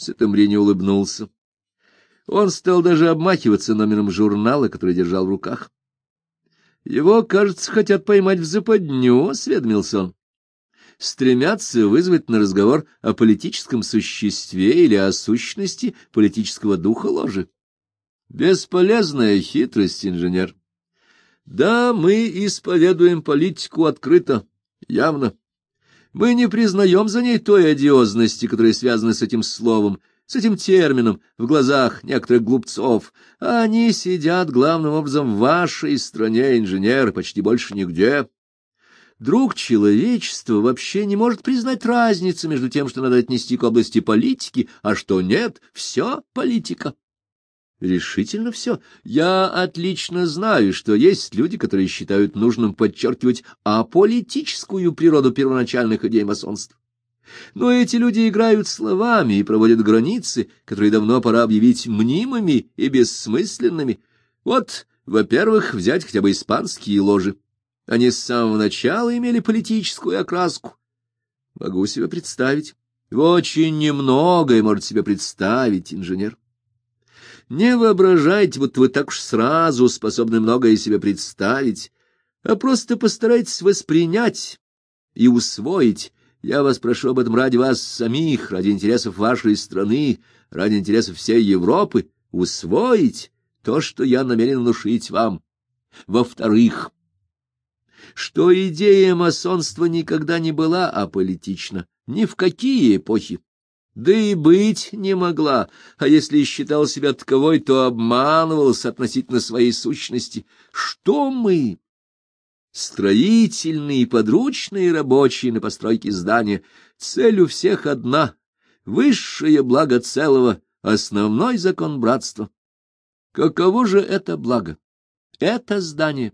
Сеттембрини улыбнулся. Он стал даже обмахиваться номером журнала, который держал в руках. — Его, кажется, хотят поймать в западню, — осведомился он. — Стремятся вызвать на разговор о политическом существе или о сущности политического духа ложи. Бесполезная хитрость, инженер. Да, мы исповедуем политику открыто, явно. Мы не признаем за ней той одиозности, которая связана с этим словом, с этим термином в глазах некоторых глупцов. Они сидят главным образом в вашей стране, инженер, почти больше нигде. Друг человечества вообще не может признать разницу между тем, что надо отнести к области политики, а что нет, все политика. Решительно все. Я отлично знаю, что есть люди, которые считают нужным подчеркивать аполитическую природу первоначальных идей масонства. Но эти люди играют словами и проводят границы, которые давно пора объявить мнимыми и бессмысленными. Вот, во-первых, взять хотя бы испанские ложи. Они с самого начала имели политическую окраску. Могу себе представить. Очень немногое может себе представить, инженер. Не воображайте, будто вы так уж сразу способны многое себе представить, а просто постарайтесь воспринять и усвоить. Я вас прошу об этом ради вас самих, ради интересов вашей страны, ради интересов всей Европы, усвоить то, что я намерен внушить вам. Во-вторых, что идея масонства никогда не была аполитична, ни в какие эпохи. Да и быть не могла, а если и считал себя таковой, то обманывался относительно своей сущности. Что мы? Строительные и подручные рабочие на постройке здания. Цель у всех одна — высшее благо целого, основной закон братства. Каково же это благо? Это здание.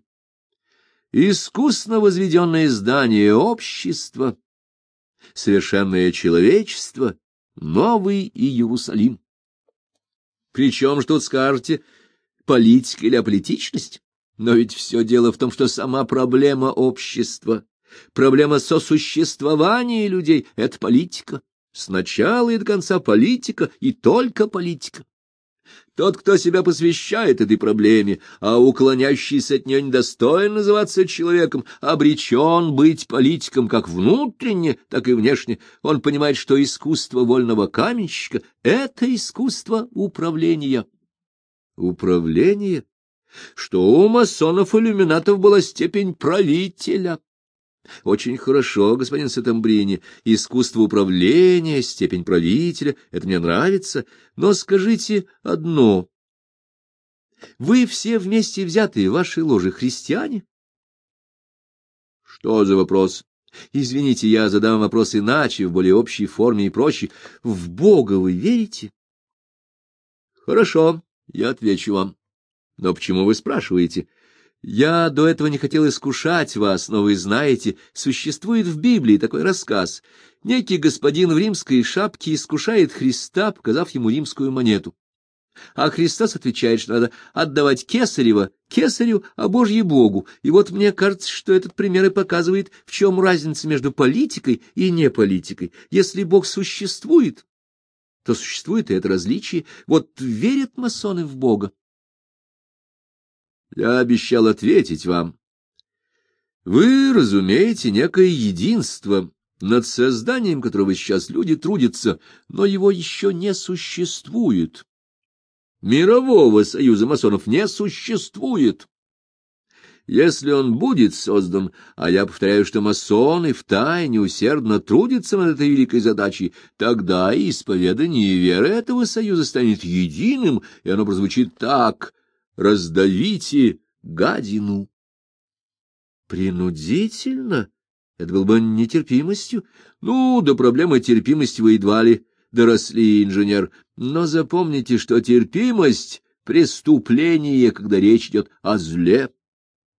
Искусно возведенное здание общества, совершенное человечество, Новый Иерусалим. Причем, что тут скажете, политика или аполитичность? Но ведь все дело в том, что сама проблема общества, проблема сосуществования людей — это политика. С начала и до конца политика, и только политика. Тот, кто себя посвящает этой проблеме, а уклоняющийся от нее недостоин называться человеком, обречен быть политиком как внутренне, так и внешне. Он понимает, что искусство вольного каменщика — это искусство управления. Управление? Что у масонов-иллюминатов была степень правителя. Очень хорошо, господин Сеттембрини, искусство управления, степень правителя — это мне нравится, но скажите одно. Вы все вместе взятые в вашей ложе христиане? Что за вопрос? Извините, я задам вопрос иначе, в более общей форме и проще. В Бога вы верите? Хорошо, я отвечу вам. Но почему вы спрашиваете? Я до этого не хотел искушать вас, но вы знаете, существует в Библии такой рассказ. Некий господин в римской шапке искушает Христа, показав ему римскую монету. А Христос отвечает, что надо отдавать кесарево кесарю, а Божье Богу. И вот мне кажется, что этот пример и показывает, в чем разница между политикой и неполитикой. Если Бог существует, то существует и это различие. Вот верят масоны в Бога. Я обещал ответить вам. Вы разумеете некое единство, над созданием которого сейчас люди трудятся, но его еще не существует. Мирового союза масонов не существует. Если он будет создан, а я повторяю, что масоны втайне усердно трудятся над этой великой задачей, тогда исповедание и вера этого союза станет единым, и оно прозвучит так: раздавите гадину. Принудительно? Это было бы нетерпимостью. Ну, до проблемы терпимости вы едва ли доросли, инженер. Но запомните, что терпимость — преступление, когда речь идет о зле.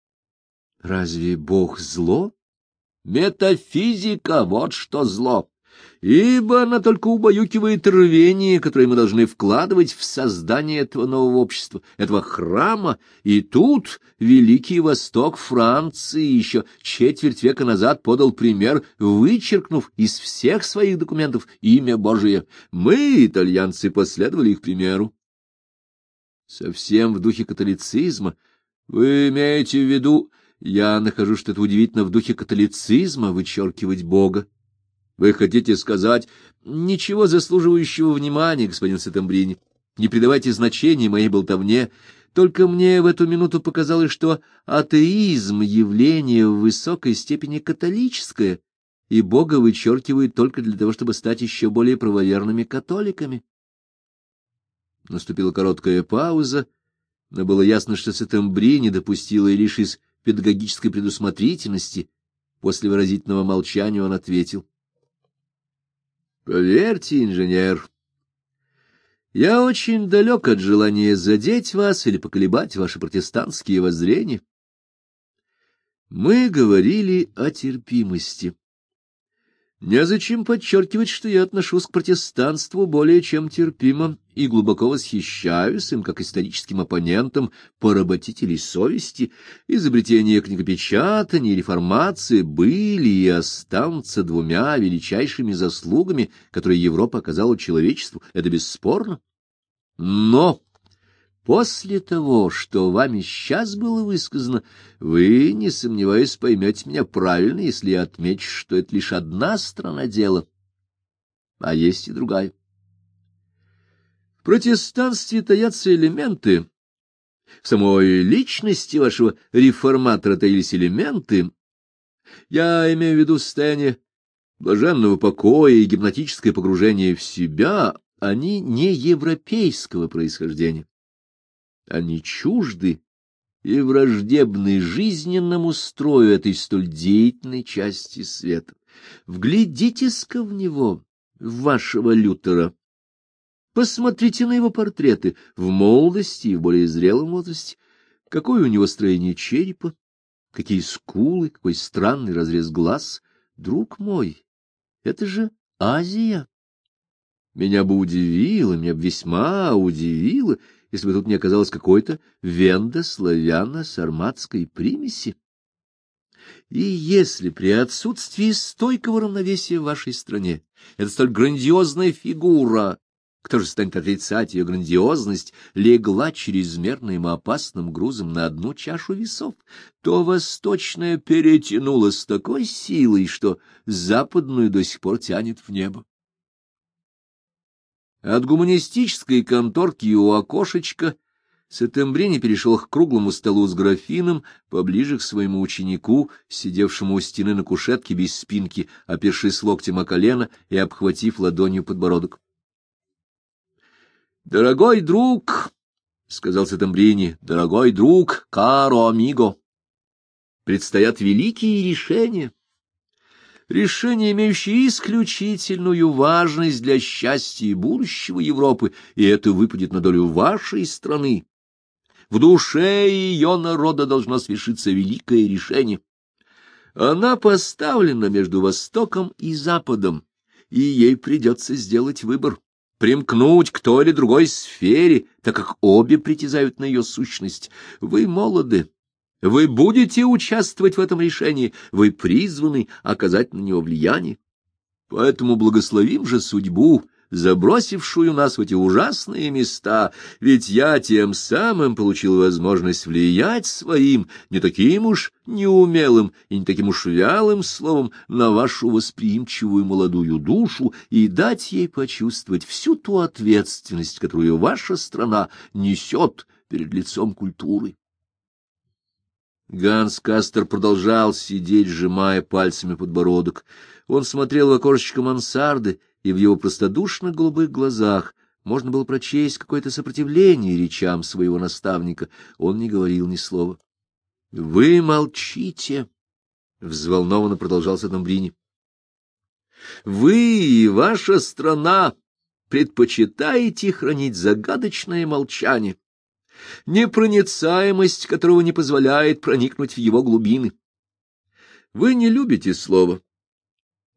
Разве Бог зло? Метафизика — вот что зло. ибо она только убаюкивает рвение, которое мы должны вкладывать в создание этого нового общества, этого храма. И тут Великий Восток Франции еще четверть века назад подал пример, вычеркнув из всех своих документов имя Божие. Мы, итальянцы, последовали их примеру. Совсем в духе католицизма. Вы имеете в виду... Я нахожу, что это удивительно в духе католицизма вычеркивать Бога. Вы хотите сказать, ничего заслуживающего внимания, господин Сеттембрини. Не придавайте значения моей болтовне. Только мне в эту минуту показалось, что атеизм — явление в высокой степени католическое, и Бога вычеркивают только для того, чтобы стать еще более правоверными католиками. Наступила короткая пауза, но было ясно, что Сеттембрини допустила и лишь из педагогической предусмотрительности. После выразительного молчания он ответил: «Поверьте, инженер, я очень далек от желания задеть вас или поколебать ваши протестантские воззрения. Мы говорили о терпимости. Незачем подчеркивать, что я отношусь к протестанству более чем терпимо и глубоко восхищаюсь им как историческим оппонентам поработителей совести. Изобретение книгопечатания и реформации были и останутся двумя величайшими заслугами, которые Европа оказала человечеству, это бесспорно. Но после того, что вами сейчас было высказано, вы, не сомневаюсь, поймете меня правильно, если я отмечу, что это лишь одна сторона дела, а есть и другая. В протестанстве таятся элементы, в самой личности вашего реформатора таились элементы, я имею в виду состояние блаженного покоя и гипнотическое погружение в себя, они не европейского происхождения. Они чужды и враждебны жизненному строю этой столь деятельной части света. Вглядитесь-ка в него, в вашего Лютера. Посмотрите на его портреты в молодости и в более зрелом возрасте. Какое у него строение черепа, какие скулы, какой странный разрез глаз. Друг мой, это же Азия. Меня бы удивило, меня бы весьма удивило, если бы тут не оказалось какой-то вендо-славяно-сарматской примеси. И если при отсутствии стойкого равновесия в вашей стране эта столь грандиозная фигура, кто же станет отрицать ее грандиозность, легла чрезмерным и опасным грузом на одну чашу весов, то восточная перетянула с такой силой, что западную до сих пор тянет в небо. От гуманистической конторки у окошечка Сеттембрини перешел к круглому столу с графином, поближе к своему ученику, сидевшему у стены на кушетке без спинки, опершись локтем о колено и обхватив ладонью подбородок. — Дорогой друг, — сказал Сеттембрини, — дорогой друг, каро амиго, предстоят великие решения. Решения, имеющие исключительную важность для счастья и будущего Европы, и это выпадет на долю вашей страны. В душе ее народа должно свершиться великое решение. Она поставлена между Востоком и Западом, и ей придется сделать выбор, примкнуть к той или другой сфере, так как обе притязают на ее сущность. Вы молоды. Вы будете участвовать в этом решении, вы призваны оказать на него влияние. Поэтому благословим же судьбу, забросившую нас в эти ужасные места, ведь я тем самым получил возможность влиять своим, не таким уж неумелым и не таким уж вялым словом на вашу восприимчивую молодую душу и дать ей почувствовать всю ту ответственность, которую ваша страна несет перед лицом культуры. Ганс Кастер продолжал сидеть, сжимая пальцами подбородок. Он смотрел в окошечко мансарды, и в его простодушных голубых глазах можно было прочесть какое-то сопротивление речам своего наставника. Он не говорил ни слова. — Вы молчите, — взволнованно продолжал Сеттембрини. — Вы и ваша страна предпочитаете хранить загадочное молчание, непроницаемость которого не позволяет проникнуть в его глубины. Вы не любите слова.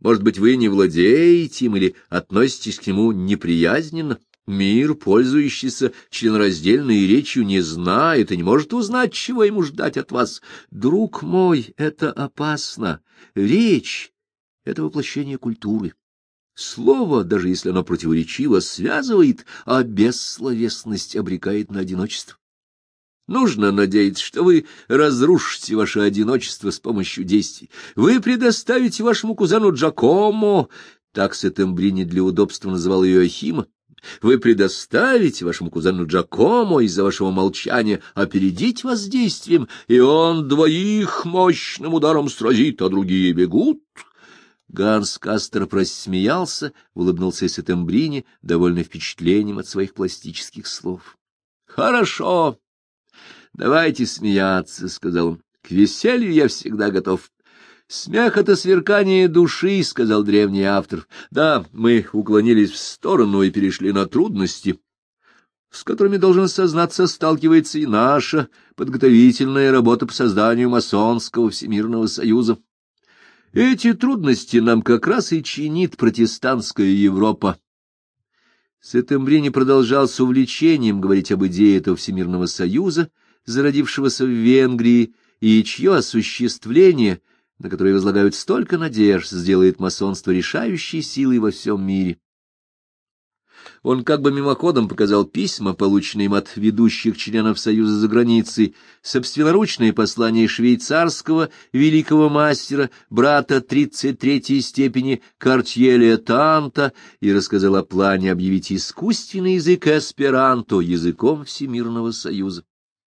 Может быть, вы не владеете им или относитесь к нему неприязненно? Мир, пользующийся членораздельной речью, не знает и не может узнать, чего ему ждать от вас. Друг мой, это опасно. Речь — это воплощение культуры. Слово, даже если оно противоречиво, связывает, а бессловесность обрекает на одиночество. Нужно надеяться, что вы разрушите ваше одиночество с помощью действий. Вы предоставите вашему кузену Джакомо, так Сеттембрини для удобства называл ее Иоахима, вы предоставите вашему кузену Джакомо из-за вашего молчания опередить вас действием, и он двоих мощным ударом сразит, а другие бегут. Ганс Касторп рассмеялся, улыбнулся Сеттембрини, довольный впечатлением от своих пластических слов. — Хорошо, давайте смеяться, — сказал он. — К веселью я всегда готов. — Смех — это сверкание души, — сказал древний автор. Да, мы уклонились в сторону и перешли на трудности, с которыми, должен сознаться, сталкивается и наша подготовительная работа по созданию масонского Всемирного Союза. Эти трудности нам как раз и чинит протестантская Европа. Сеттембрини продолжал с увлечением говорить об идее этого Всемирного Союза, зародившегося в Венгрии, и чье осуществление, на которое возлагают столько надежд, сделает масонство решающей силой во всем мире. Он как бы мимоходом показал письма, полученные им от ведущих членов Союза за границей, собственноручное послание швейцарского великого мастера, брата 33-й степени Картье Танта, и рассказал о плане объявить искусственный язык эсперанто языком Всемирного Союза.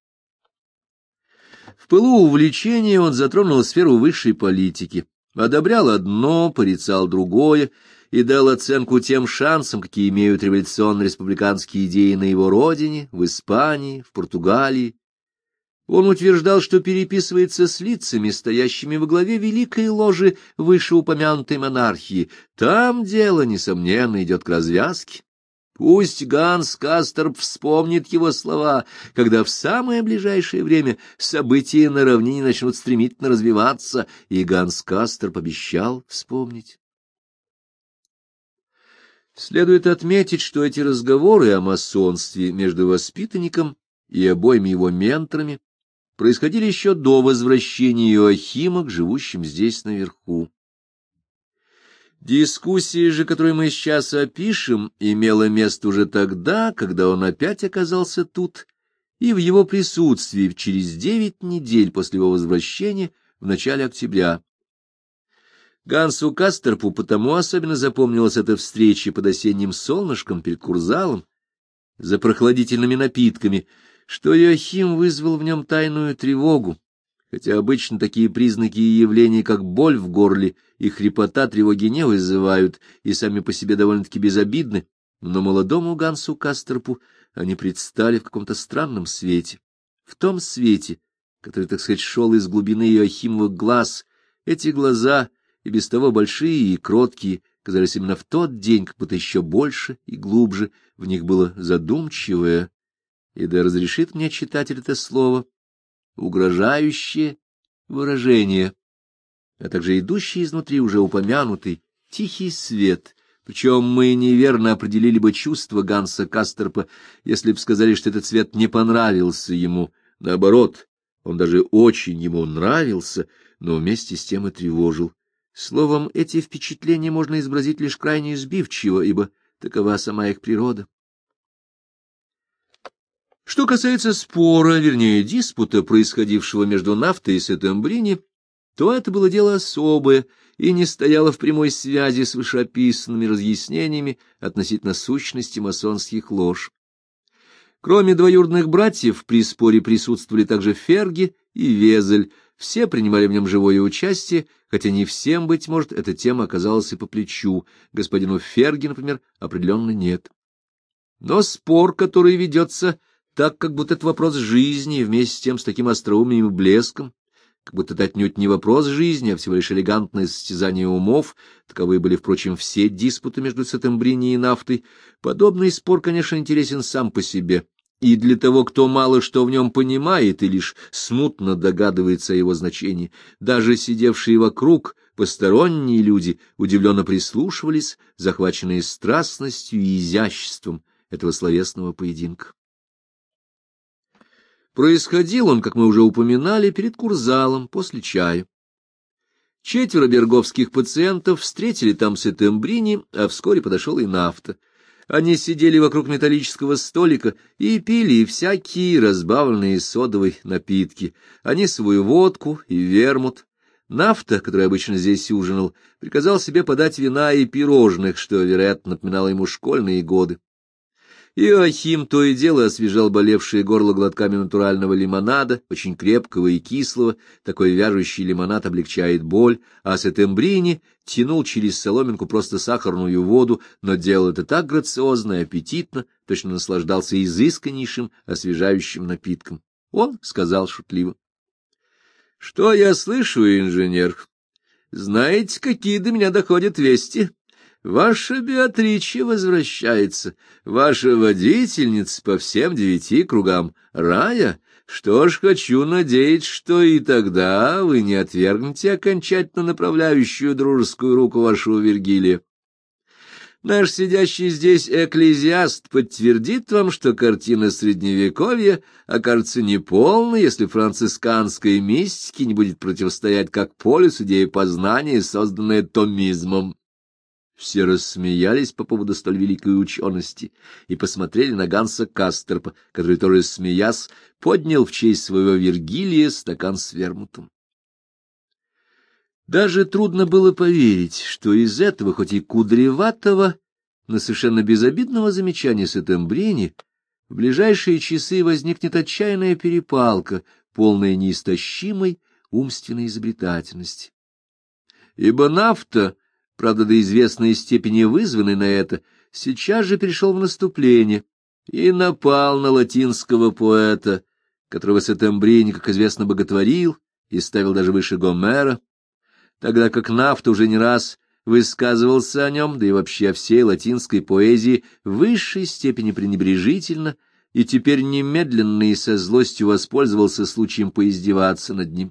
В пылу увлечения он затронул сферу высшей политики, одобрял одно, порицал другое, и дал оценку тем шансам, какие имеют революционно-республиканские идеи на его родине, в Испании, в Португалии. Он утверждал, что переписывается с лицами, стоящими во главе великой ложи вышеупомянутой монархии. Там дело, несомненно, идет к развязке. Пусть Ганс Касторп вспомнит его слова, когда в самое ближайшее время события на равнине начнут стремительно развиваться, и Ганс Касторп обещал вспомнить. Следует отметить, что эти разговоры о масонстве между воспитанником и обоими его менторами происходили еще до возвращения Иоахима к живущим здесь наверху. Дискуссия же, которую мы сейчас опишем, имела место уже тогда, когда он опять оказался тут, и в его присутствии через 9 недель после его возвращения в начале октября. Гансу Касторпу потому особенно запомнилась эта встреча под осенним солнышком перед курзалом, за прохладительными напитками, что Иоахим вызвал в нем тайную тревогу, хотя обычно такие признаки и явления, как боль в горле и хрипота, тревоги не вызывают и сами по себе довольно-таки безобидны, но молодому Гансу Касторпу они предстали в каком-то странном свете. В том свете, который, так сказать, шел из глубины Иоахимовых глаз, эти глаза, и без того большие и кроткие, казались именно в тот день как будто еще больше и глубже, в них было задумчивое, и да разрешит мне читатель это слово, угрожающее выражение, а также идущий изнутри уже упомянутый тихий свет. Причем мы неверно определили бы чувство Ганса Касторпа, если бы сказали, что этот цвет не понравился ему. Наоборот, он даже очень ему нравился, но вместе с тем и тревожил. Словом, эти впечатления можно изобразить лишь крайне сбивчиво, ибо такова сама их природа. Что касается спора, вернее, диспута, происходившего между Нафтой и Сеттембрини, то это было дело особое и не стояло в прямой связи с вышеописанными разъяснениями относительно сущности масонских лож. Кроме двоюродных братьев, при споре присутствовали также Ферги и Везель. Все принимали в нем живое участие, хотя не всем, быть может, эта тема оказалась и по плечу. Господину Ферги, например, определенно нет. Но спор, который ведется так, как будто это вопрос жизни, вместе с тем с таким остроумием и блеском, как будто это отнюдь не вопрос жизни, а всего лишь элегантное состязание умов, таковы были, впрочем, все диспуты между Сеттембрини и Нафтой, подобный спор, конечно, интересен сам по себе. И для того, кто мало что в нем понимает и лишь смутно догадывается о его значении, даже сидевшие вокруг Посторонние люди удивленно прислушивались, захваченные страстностью и изяществом этого словесного поединка. Происходил он, как мы уже упоминали, перед курзалом после чая. 4 берговских пациентов встретили там Сеттембрини, а вскоре подошел и Нафта. Они сидели вокруг металлического столика и пили всякие разбавленные содовые напитки, анисовую водку и вермут. Нафта, который обычно здесь ужинал, приказал себе подать вина и пирожных, что, вероятно, напоминало ему школьные годы. Иоахим то и дело освежал болевшее горло глотками натурального лимонада, очень крепкого и кислого, такой вяжущий лимонад облегчает боль, а Сеттембрини тянул через соломинку просто сахарную воду, но делал это так грациозно и аппетитно, точно наслаждался изысканнейшим освежающим напитком. Он сказал шутливо: — Что я слышу, инженер? Знаете, какие до меня доходят вести? Ваша Беатриче возвращается, ваша водительница по всем 9 кругам рая. Что ж, хочу надеяться, что и тогда вы не отвергнете окончательно направляющую дружескую руку вашего Вергилия. Наш сидящий здесь экклезиаст подтвердит вам, что картина Средневековья окажется неполной, если францисканской мистике не будет противостоять как полюс идеи познания, созданная томизмом. Все рассмеялись по поводу столь великой учености и посмотрели на Ганса Кастерпа, который, тоже смеясь, поднял в честь своего Вергилия стакан с вермутом. Даже трудно было поверить, что из этого, хоть и кудреватого, но совершенно безобидного замечания Сеттембрини в ближайшие часы возникнет отчаянная перепалка, полная неистощимой умственной изобретательности. Ибо Нафта, правда, до известной степени вызванный на это, сейчас же перешел в наступление и напал на латинского поэта, которого Сеттембрини, как известно, боготворил и ставил даже выше Гомера, тогда как Нафта уже не раз высказывался о нем, да и вообще о всей латинской поэзии в высшей степени пренебрежительно, и теперь немедленно и со злостью воспользовался случаем поиздеваться над ним.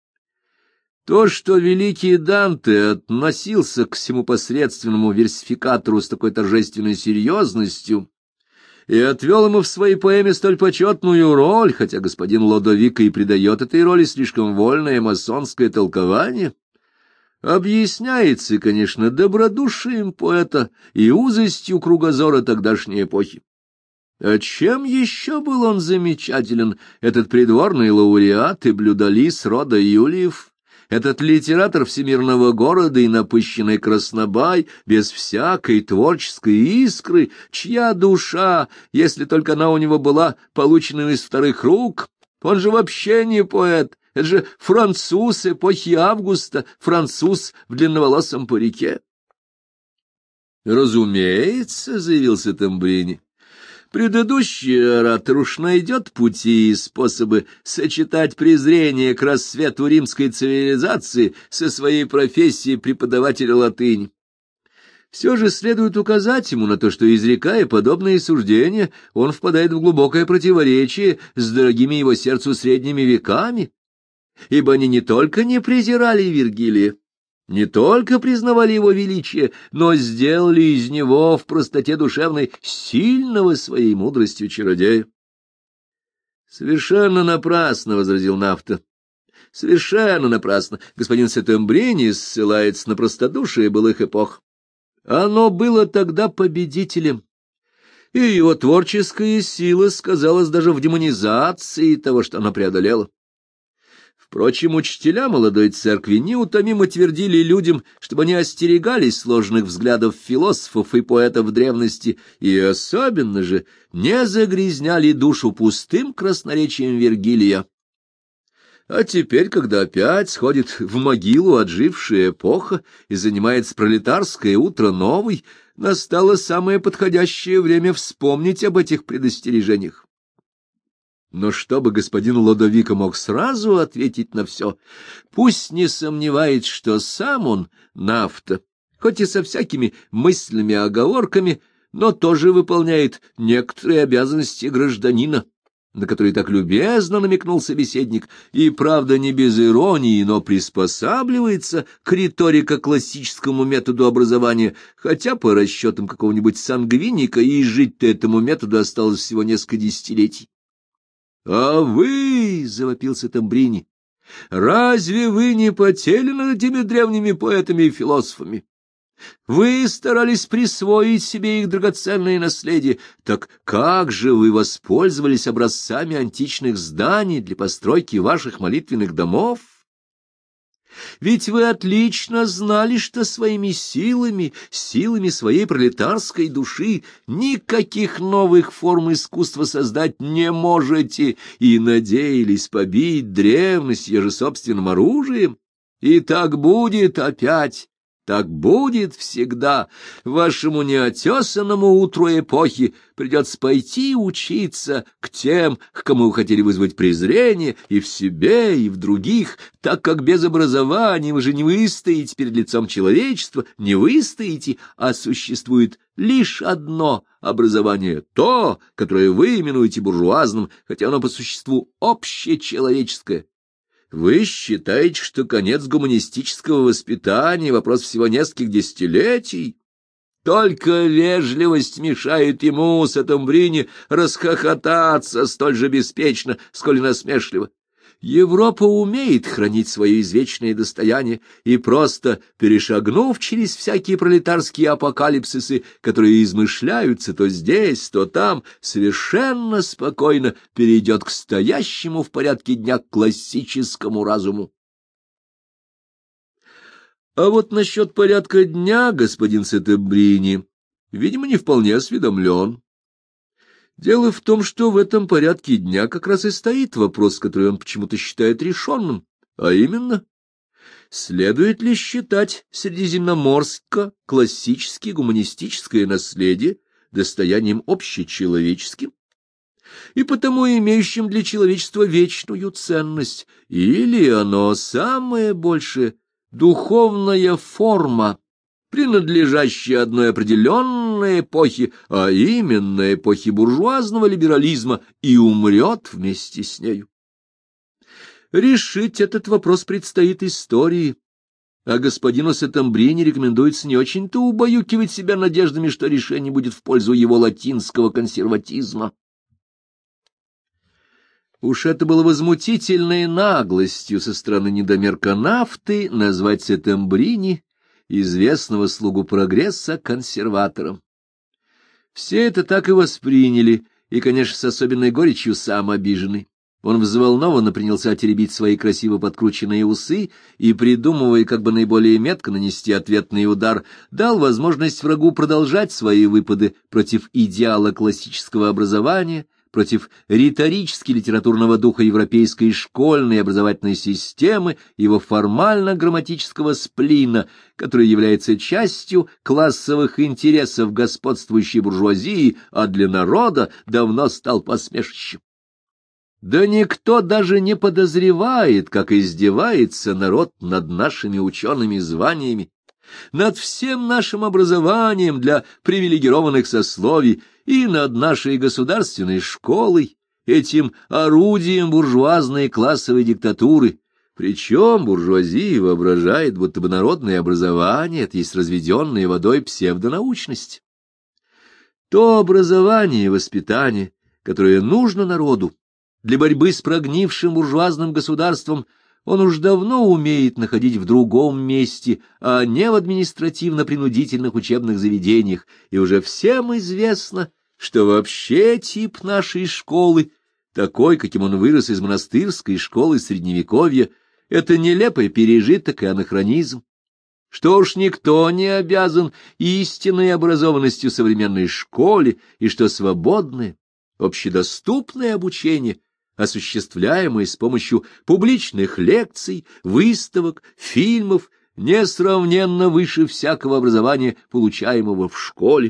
То, что великий Данте относился к всему посредственному версификатору с такой торжественной серьезностью и отвел ему в своей поэме столь почетную роль, хотя господин Лодовико и придает этой роли слишком вольное масонское толкование, объясняется, конечно, добродушием поэта и узостью кругозора тогдашней эпохи. А чем еще был он замечателен, этот придворный лауреат и блюдолиз рода Юлиев, этот литератор всемирного города и напыщенный краснобай, без всякой творческой искры, чья душа, если только она у него была получена из вторых рук, он же вообще не поэт, это же француз эпохи Августа, француз в длинноволосом парике. «Разумеется», — заявил Сеттембрини, — «предыдущий оратор уж найдет пути и способы сочетать презрение к рассвету римской цивилизации со своей профессией преподавателя латыни. Все же следует указать ему на то, что, изрекая подобные суждения, он впадает в глубокое противоречие с дорогими его сердцу средними веками, ибо они не только не презирали Вергилия, не только признавали его величие, но сделали из него в простоте душевной сильного своей мудростью чародея. — Совершенно напрасно, — возразил Нафта. — Совершенно напрасно. Господин Сеттембрини ссылается на простодушие былых эпох. Оно было тогда победителем, и его творческая сила сказалась даже в демонизации того, что оно преодолело. Впрочем, учителя молодой церкви неутомимо твердили людям, чтобы они остерегались сложных взглядов философов и поэтов древности, и особенно же не загрязняли душу пустым красноречием Вергилия. А теперь, когда опять сходит в могилу отжившая эпоха и занимается пролетарское утро новой, настало самое подходящее время вспомнить об этих предостережениях. Но чтобы господин Лодовико мог сразу ответить на все, пусть не сомневается, что сам он, Нафта, хоть и со всякими мысленными оговорками, но тоже выполняет некоторые обязанности гражданина, на который так любезно намекнул собеседник, и, правда, не без иронии, но приспосабливается к риторико-классическому методу образования, хотя по расчетам какого-нибудь сангвиника и жить-то этому методу осталось всего несколько десятилетий. — А вы, — завопился Тамбрини, — разве вы не потели над этими древними поэтами и философами? Вы старались присвоить себе их драгоценное наследие, так как же вы воспользовались образцами античных зданий для постройки ваших молитвенных домов? Ведь вы отлично знали, что своими силами, силами своей пролетарской души никаких новых форм искусства создать не можете, и надеялись побить древность еже собственным оружием. И так будет опять. Так будет всегда. Вашему неотесанному утру эпохи придется пойти учиться к тем, к кому вы хотели вызвать презрение и в себе, и в других, так как без образования вы же не выстоите перед лицом человечества, не выстоите, а существует лишь одно образование, то, которое вы именуете буржуазным, хотя оно по существу общечеловеческое. Вы считаете, что конец гуманистического воспитания — вопрос всего нескольких десятилетий? Только вежливость мешает ему, Сеттембрини, расхохотаться столь же беспечно, сколь и насмешливо. Европа умеет хранить свое извечное достояние, и просто перешагнув через всякие пролетарские апокалипсисы, которые измышляются то здесь, то там, совершенно спокойно перейдет к стоящему в порядке дня классическому разуму. А вот насчет порядка дня господин Сеттембрини, видимо, не вполне осведомлен. Дело в том, что в этом порядке дня как раз и стоит вопрос, который он почему-то считает решенным, а именно, следует ли считать средиземноморско-классическое гуманистическое наследие достоянием общечеловеческим и потому имеющим для человечества вечную ценность, или оно самое большее духовная форма, принадлежащая одной определенной эпохе, а именно эпохе буржуазного либерализма, и умрет вместе с нею. Решить этот вопрос предстоит истории, а господину Сеттембрини рекомендуется не очень-то убаюкивать себя надеждами, что решение будет в пользу его латинского консерватизма. Уж это было возмутительной наглостью со стороны недомерка Нафты назвать Сеттембрини, известного слугу прогресса, консерватором. Все это так и восприняли, и, конечно, с особенной горечью сам обиженный. Он взволнованно принялся теребить свои красиво подкрученные усы и, придумывая, как бы наиболее метко нанести ответный удар, дал возможность врагу продолжать свои выпады против идеала классического образования, против риторически-литературного духа европейской школьной образовательной системы, его формально-грамматического сплина, который является частью классовых интересов господствующей буржуазии, а для народа давно стал посмешищем. Да никто даже не подозревает, как издевается народ над нашими учеными званиями, над всем нашим образованием для привилегированных сословий и над нашей государственной школой, этим орудием буржуазной классовой диктатуры. Причем буржуазия воображает, будто бы народное образование — это есть разведенная водой псевдонаучность. То образование и воспитание, которое нужно народу для борьбы с прогнившим буржуазным государством, он уж давно умеет находить в другом месте, а не в административно-принудительных учебных заведениях, и уже всем известно, что вообще тип нашей школы, такой, каким он вырос из монастырской школы Средневековья, это нелепый пережиток и анахронизм, что уж никто не обязан истинной образованностью современной школе, и что свободное, общедоступное обучение, осуществляемое с помощью публичных лекций, выставок, фильмов, несравненно выше всякого образования, получаемого в школе.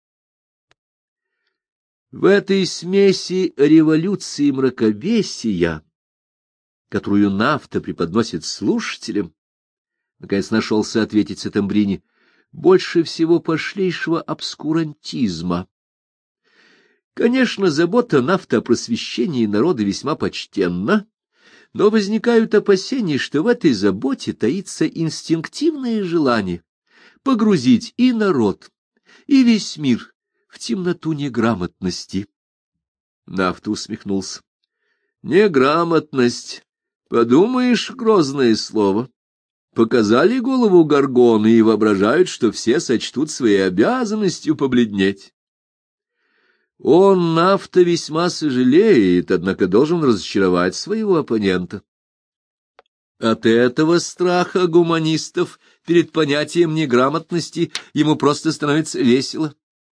В этой смеси революции и мракобесия, которую Нафта преподносит слушателям, наконец нашелся ответить Сеттембрини, больше всего пошлейшего обскурантизма. Конечно, забота Нафта о просвещении народа весьма почтенна, но возникают опасения, что в этой заботе таится инстинктивное желание погрузить и народ, и весь мир в темноту неграмотности. Нафта усмехнулся. Неграмотность. Подумаешь, грозное слово. Показали голову горгоны и воображают, что все сочтут своей обязанностью побледнеть. Он, Нафта, весьма сожалеет, однако должен разочаровать своего оппонента. От этого страха гуманистов перед понятием неграмотности ему просто становится весело.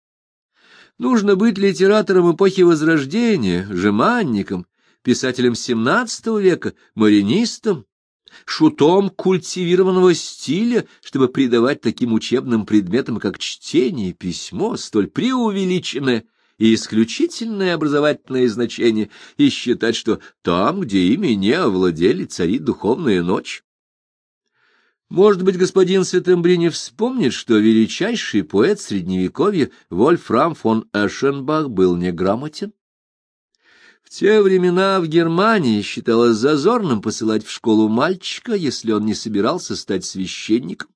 Нужно быть литератором эпохи Возрождения, жеманником, писателем XVII века, маринистом, шутом культивированного стиля, чтобы придавать таким учебным предметам, как чтение и письмо, столь преувеличенное и исключительное образовательное значение, и считать, что там, где ими не овладели, царит духовная ночь. Может быть, господин Сеттембри вспомнит, что величайший поэт Средневековья Вольфрам фон Эшенбах был неграмотен. В те времена в Германии считалось зазорным посылать в школу мальчика, если он не собирался стать священником.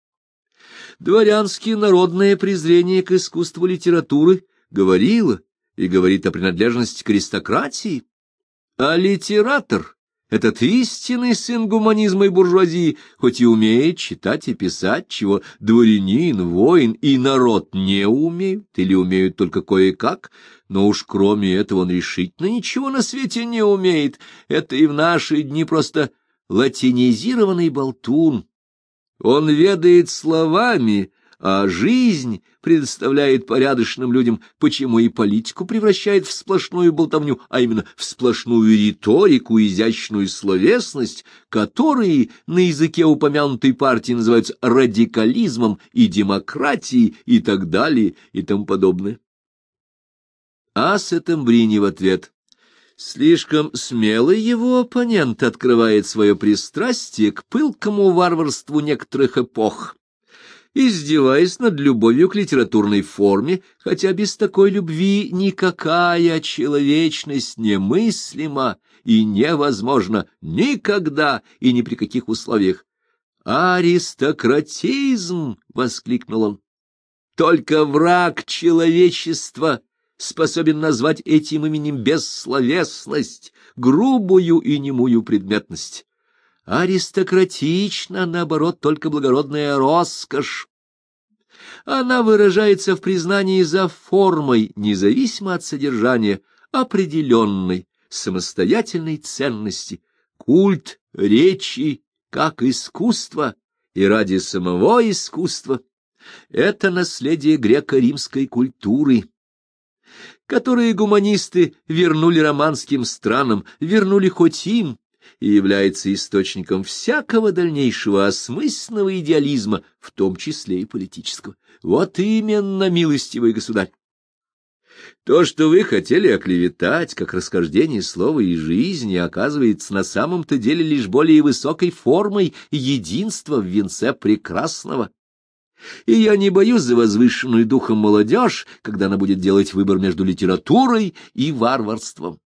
Дворянское народное презрение к искусству литературы говорило и говорит о принадлежности к аристократии, а литератор, этот истинный сын гуманизма и буржуазии, хоть и умеет читать и писать, чего дворянин, воин и народ не умеют или умеют только кое-как, но уж кроме этого он решительно ничего на свете не умеет. Это и в наши дни просто латинизированный болтун. Он ведает словами, а жизнь предоставляет порядочным людям, почему и политику превращает в сплошную болтовню, а именно в сплошную риторику, изящную словесность, которые на языке упомянутой партии называются радикализмом и демократией и так далее и тому подобное. А Сеттембри в ответ. Слишком смелый его оппонент открывает свое пристрастие к пылкому варварству некоторых эпох, издеваясь над любовью к литературной форме, хотя без такой любви никакая человечность немыслима и невозможна никогда и ни при каких условиях. «Аристократизм!» — воскликнул он. «Только враг человечества способен назвать этим именем бессловесность, грубую и немую предметность. Аристократична, наоборот, только благородная роскошь. Она выражается в признании за формой, независимо от содержания, определенной, самостоятельной ценности, культ речи как искусство и ради самого искусства. Это наследие греко-римской культуры, которые гуманисты вернули романским странам, вернули хоть им, и является источником всякого дальнейшего осмысленного идеализма, в том числе и политического. Вот именно, милостивый государь. То, что вы хотели оклеветать, как расхождение слова и жизни, оказывается на самом-то деле лишь более высокой формой единства в венце прекрасного. И я не боюсь за возвышенную духом молодежь, когда она будет делать выбор между литературой и варварством.